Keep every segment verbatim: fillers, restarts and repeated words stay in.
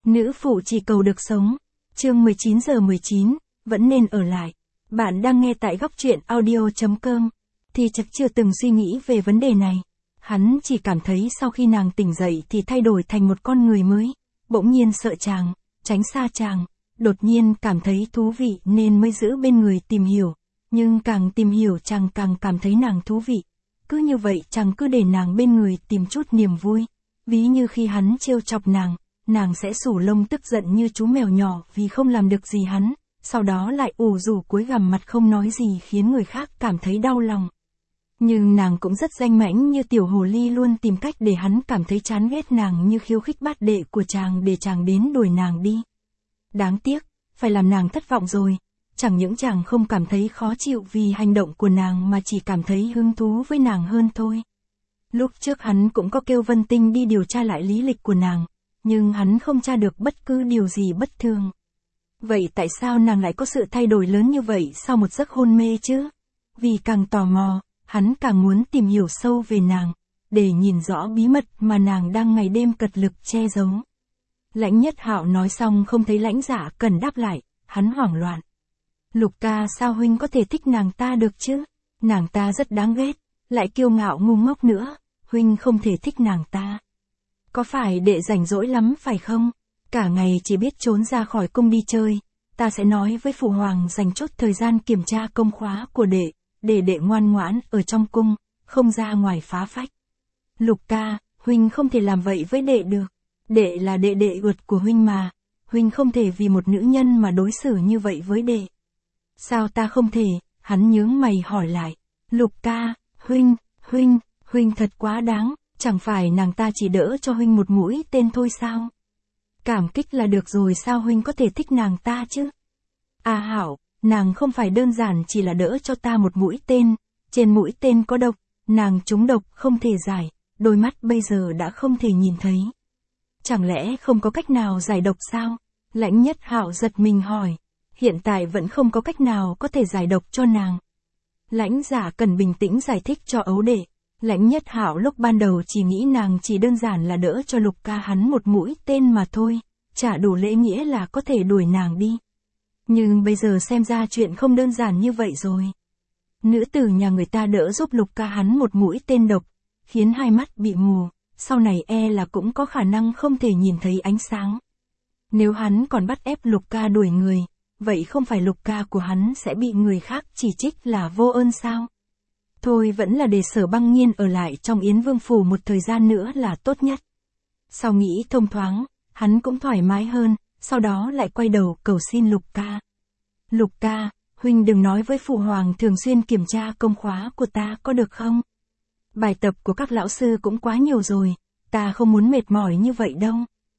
Nữ phụ chỉ cầu được sống. Chương mười chín giờ mười chín, vẫn nên ở lại. Bạn đang nghe tại góc truyện audio chấm com. Thì chắc chưa từng suy nghĩ về vấn đề này. Hắn chỉ cảm thấy sau khi nàng tỉnh dậy thì thay đổi thành một con người mới. Bỗng nhiên sợ chàng, tránh xa chàng. Đột nhiên cảm thấy thú vị nên mới giữ bên người tìm hiểu. Nhưng càng tìm hiểu chàng càng cảm thấy nàng thú vị. Cứ như vậy chàng cứ để nàng bên người tìm chút niềm vui. Ví như khi hắn trêu chọc nàng, nàng sẽ sủ lông tức giận như chú mèo nhỏ vì không làm được gì hắn, sau đó lại ủ rủ cúi gằm mặt không nói gì khiến người khác cảm thấy đau lòng. Nhưng nàng cũng rất danh mãnh như tiểu hồ ly luôn tìm cách để hắn cảm thấy chán ghét nàng như khiêu khích bát đệ của chàng để chàng đến đuổi nàng đi. Đáng tiếc, phải làm nàng thất vọng rồi. Chẳng những chàng không cảm thấy khó chịu vì hành động của nàng mà chỉ cảm thấy hứng thú với nàng hơn thôi. Lúc trước hắn cũng có kêu Vân Tinh đi điều tra lại lý lịch của nàng, nhưng hắn không tra được bất cứ điều gì bất thường. Vậy tại sao nàng lại có sự thay đổi lớn như vậy sau một giấc hôn mê chứ? Vì càng tò mò, hắn càng muốn tìm hiểu sâu về nàng, để nhìn rõ bí mật mà nàng đang ngày đêm cật lực che giấu. Lãnh Nhất Hạo nói xong không thấy Lãnh Dạ Cần đáp lại, hắn hoảng loạn. Lục ca, sao huynh có thể thích nàng ta được chứ? Nàng ta rất đáng ghét, lại kiêu ngạo ngu ngốc nữa, huynh không thể thích nàng ta. Có phải đệ rảnh rỗi lắm phải không? Cả ngày chỉ biết trốn ra khỏi cung đi chơi, ta sẽ nói với phụ hoàng dành chút thời gian kiểm tra công khóa của đệ, để đệ ngoan ngoãn ở trong cung, không ra ngoài phá phách. Lục ca, huynh không thể làm vậy với đệ được. Đệ là đệ đệ ruột của huynh mà, huynh không thể vì một nữ nhân mà đối xử như vậy với đệ. Sao ta không thể? Hắn nhướng mày hỏi lại. Lục ca, huynh, huynh, huynh thật quá đáng, chẳng phải nàng ta chỉ đỡ cho huynh một mũi tên thôi sao? Cảm kích là được rồi, sao huynh có thể thích nàng ta chứ? À hảo, nàng không phải đơn giản chỉ là đỡ cho ta một mũi tên, trên mũi tên có độc, nàng trúng độc không thể giải, đôi mắt bây giờ đã không thể nhìn thấy. Chẳng lẽ không có cách nào giải độc sao? Lãnh Nhất Hạo giật mình hỏi. Hiện tại vẫn không có cách nào có thể giải độc cho nàng. Lãnh Dạ Cần bình tĩnh giải thích cho ấu đệ. Lãnh Nhất Hạo lúc ban đầu chỉ nghĩ nàng chỉ đơn giản là đỡ cho Lục ca hắn một mũi tên mà thôi, chả đủ lễ nghĩa là có thể đuổi nàng đi. Nhưng bây giờ xem ra chuyện không đơn giản như vậy rồi. Nữ tử nhà người ta đỡ giúp Lục ca hắn một mũi tên độc, khiến hai mắt bị mù, sau này e là cũng có khả năng không thể nhìn thấy ánh sáng. Nếu hắn còn bắt ép Lục ca đuổi người, vậy không phải Lục ca của hắn sẽ bị người khác chỉ trích là vô ơn sao? Thôi vẫn là để Sở Băng Nhiên ở lại trong Yến Vương Phủ một thời gian nữa là tốt nhất. Sau nghĩ thông thoáng, hắn cũng thoải mái hơn, sau đó lại quay đầu cầu xin Lục ca. Lục ca, huynh đừng nói với phụ hoàng thường xuyên kiểm tra công khóa của ta có được không? Bài tập của các lão sư cũng quá nhiều rồi, ta không muốn mệt mỏi như vậy đâu.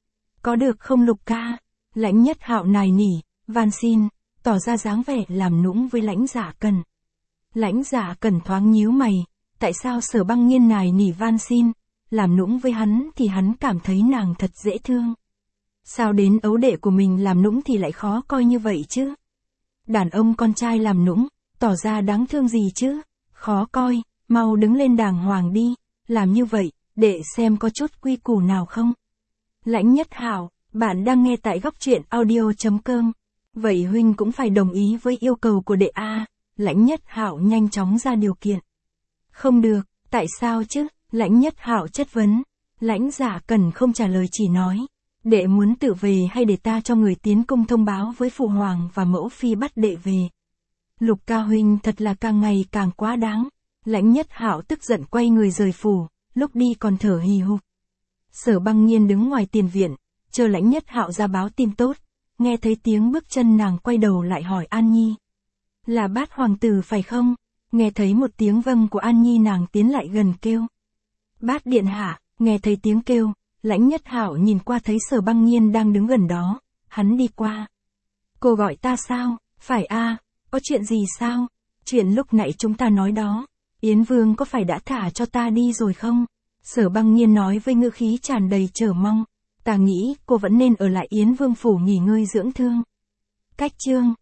Có được không Lục ca? Lãnh Nhất Hạo nài nỉ, van xin, tỏ ra dáng vẻ làm nũng với Lãnh Dạ Cần. Lãnh Dạ Cần thoáng nhíu mày, tại sao Sở Băng Nhiên nài nỉ van xin, làm nũng với hắn thì hắn cảm thấy nàng thật dễ thương. Sao đến ấu đệ của mình làm nũng thì lại khó coi như vậy chứ? Đàn ông con trai làm nũng, tỏ ra đáng thương gì chứ? Khó coi, mau đứng lên đàng hoàng đi, làm như vậy, để xem có chút quy củ nào không? Lãnh Nhất Hạo, bạn đang nghe tại góc truyện audio chấm com. Vậy huynh cũng phải đồng ý với yêu cầu của đệ a. Lãnh Nhất Hạo nhanh chóng ra điều kiện. Không được, tại sao chứ? Lãnh Nhất Hạo chất vấn. Lãnh Dạ Cần không trả lời chỉ nói, đệ muốn tự về hay để ta cho người tiến cung thông báo với phụ hoàng và mẫu phi bắt đệ về? Lục ca huynh thật là càng ngày càng quá đáng. Lãnh Nhất Hạo tức giận quay người rời phủ, lúc đi còn thở hì hục. Sở Băng Nhiên đứng ngoài tiền viện, chờ Lãnh Nhất Hạo ra báo tin tốt, nghe thấy tiếng bước chân nàng quay đầu lại hỏi An Nhi. Là Bát hoàng tử phải không? Nghe thấy một tiếng vâng của An Nhi nàng tiến lại gần kêu. Bát điện hạ, nghe thấy tiếng kêu, Lãnh Nhất Hạo nhìn qua thấy Sở Băng Nhiên đang đứng gần đó, hắn đi qua. Cô gọi ta sao? Phải a, có chuyện gì sao? Chuyện lúc nãy chúng ta nói đó, Yến Vương có phải đã thả cho ta đi rồi không? Sở Băng Nhiên nói với ngữ khí tràn đầy chờ mong. Ta nghĩ cô vẫn nên ở lại Yến Vương Phủ nghỉ ngơi dưỡng thương. Cách chương